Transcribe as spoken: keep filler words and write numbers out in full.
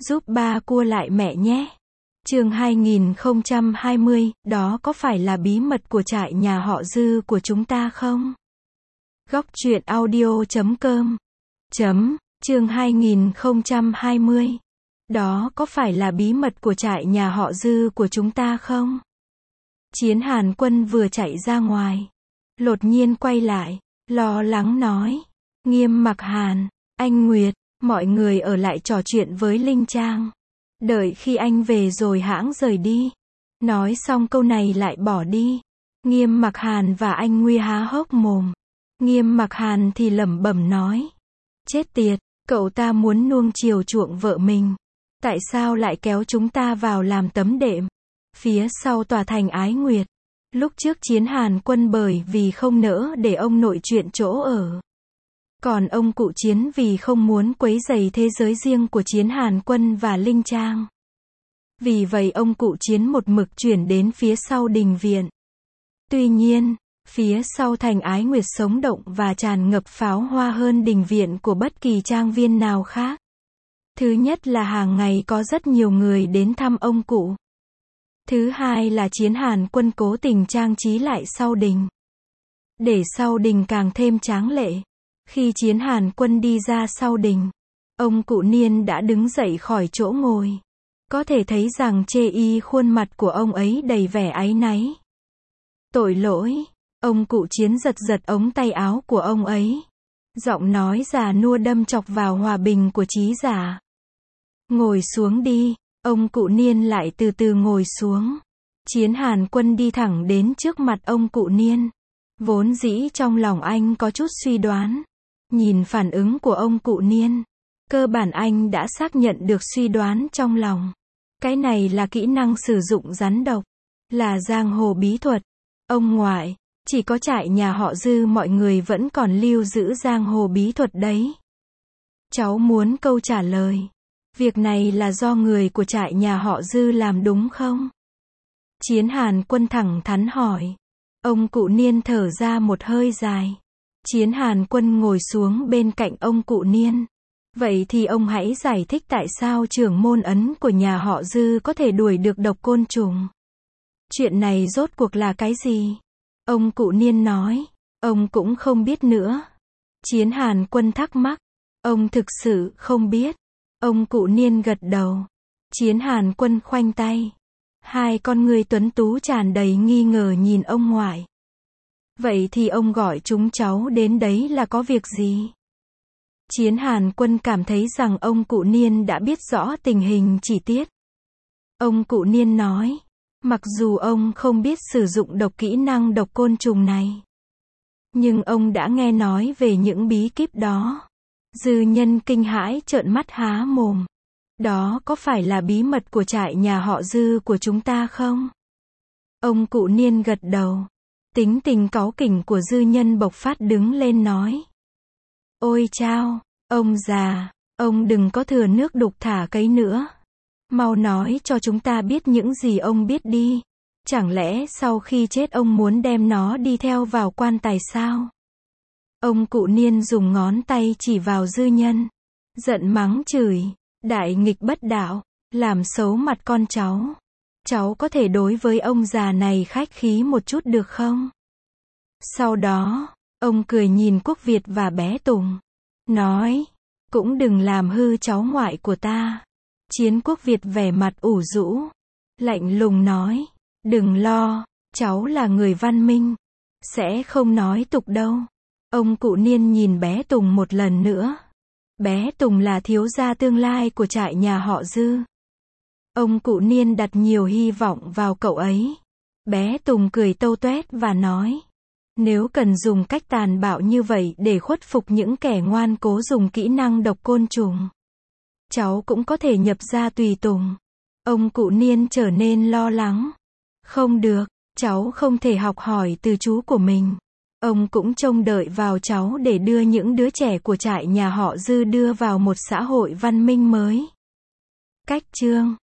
Giúp ba cua lại mẹ nhé. Chương hai nghìn không trăm hai mươi, đó có phải là bí mật của trại nhà họ Dư của chúng ta không? Góc truyện audio chấm com chấm, chương hai nghìn không trăm hai mươi. Đó có phải là bí mật của trại nhà họ Dư của chúng ta không? Chiến Hàn Quân vừa chạy ra ngoài. Đột nhiên quay lại, lo lắng nói. Nghiêm Mặc Hàn, anh Nguyệt, mọi người ở lại trò chuyện với Linh Trang. Đợi khi anh về rồi hãng rời đi. Nói xong câu này lại bỏ đi. Nghiêm Mặc Hàn và anh Nguy há hốc mồm. Nghiêm Mặc Hàn thì lẩm bẩm nói. Chết tiệt, cậu ta muốn nuông chiều chuộng vợ mình. Tại sao lại kéo chúng ta vào làm tấm đệm? Phía sau tòa thành Ái Nguyệt. Lúc trước Chiến Hàn Quân bởi vì không nỡ để ông nội chuyện chỗ ở. Còn ông cụ Chiến vì không muốn quấy rầy thế giới riêng của Chiến Hàn Quân và Linh Trang. Vì vậy ông cụ Chiến một mực chuyển đến phía sau đình viện. Tuy nhiên, phía sau thành Ái Nguyệt sống động và tràn ngập pháo hoa hơn đình viện của bất kỳ trang viên nào khác. Thứ nhất là hàng ngày có rất nhiều người đến thăm ông cụ. Thứ hai là Chiến Hàn Quân cố tình trang trí lại sau đình. Để sau đình càng thêm tráng lệ. Khi Chiến Hàn Quân đi ra sau đình, ông cụ Niên đã đứng dậy khỏi chỗ ngồi. Có thể thấy rằng chê y khuôn mặt của ông ấy đầy vẻ áy náy. Tội lỗi, ông cụ Chiến giật giật ống tay áo của ông ấy. Giọng nói già nua đâm chọc vào hòa bình của trí giả. Ngồi xuống đi, ông cụ Niên lại từ từ ngồi xuống. Chiến Hàn Quân đi thẳng đến trước mặt ông cụ Niên. Vốn dĩ trong lòng anh có chút suy đoán. Nhìn phản ứng của ông cụ Niên, cơ bản anh đã xác nhận được suy đoán trong lòng. Cái này là kỹ năng sử dụng rắn độc, là giang hồ bí thuật. Ông ngoại, chỉ có trại nhà họ Dư mọi người vẫn còn lưu giữ giang hồ bí thuật đấy. Cháu muốn câu trả lời. Việc này là do người của trại nhà họ Dư làm đúng không? Chiến Hàn Quân thẳng thắn hỏi. Ông cụ Niên thở ra một hơi dài. Chiến Hàn Quân ngồi xuống bên cạnh ông cụ Niên. Vậy thì ông hãy giải thích tại sao trưởng môn ấn của nhà họ Dư có thể đuổi được độc côn trùng. Chuyện này rốt cuộc là cái gì? Ông cụ Niên nói. Ông cũng không biết nữa. Chiến Hàn Quân thắc mắc. Ông thực sự không biết. Ông cụ Niên gật đầu. Chiến Hàn Quân khoanh tay. Hai con người tuấn tú tràn đầy nghi ngờ nhìn ông ngoại. Vậy thì ông gọi chúng cháu đến đấy là có việc gì? Chiến Hàn Quân cảm thấy rằng ông cụ Niên đã biết rõ tình hình chi tiết. Ông cụ Niên nói. Mặc dù ông không biết sử dụng độc kỹ năng độc côn trùng này. Nhưng ông đã nghe nói về những bí kíp đó. Dư nhân kinh hãi trợn mắt há mồm. Đó có phải là bí mật của trại nhà họ Dư của chúng ta không? Ông cụ Niên gật đầu. Tính tình cáu kỉnh của dư nhân bộc phát đứng lên nói. Ôi chao, ông già, ông đừng có thừa nước đục thả cấy nữa. Mau nói cho chúng ta biết những gì ông biết đi. Chẳng lẽ sau khi chết ông muốn đem nó đi theo vào quan tài sao? Ông cụ Niên dùng ngón tay chỉ vào dư nhân. Giận mắng chửi. Đại nghịch bất đạo, làm xấu mặt con cháu. Cháu có thể đối với ông già này khách khí một chút được không? Sau đó, ông cười nhìn Quốc Việt và bé Tùng. Nói, cũng đừng làm hư cháu ngoại của ta. Chiến Quốc Việt vẻ mặt ủ rũ. Lạnh lùng nói, đừng lo, cháu là người văn minh. Sẽ không nói tục đâu. Ông cụ Niên nhìn bé Tùng một lần nữa. Bé Tùng là thiếu gia tương lai của trại nhà họ Dư. Ông cụ Niên đặt nhiều hy vọng vào cậu ấy. Bé Tùng cười tâu tuét và nói. Nếu cần dùng cách tàn bạo như vậy để khuất phục những kẻ ngoan cố dùng kỹ năng độc côn trùng, cháu cũng có thể nhập gia tùy tùng. Ông cụ Niên trở nên lo lắng. Không được, cháu không thể học hỏi từ chú của mình. Ông cũng trông đợi vào cháu để đưa những đứa trẻ của trại nhà họ Dư đưa vào một xã hội văn minh mới. Cách chương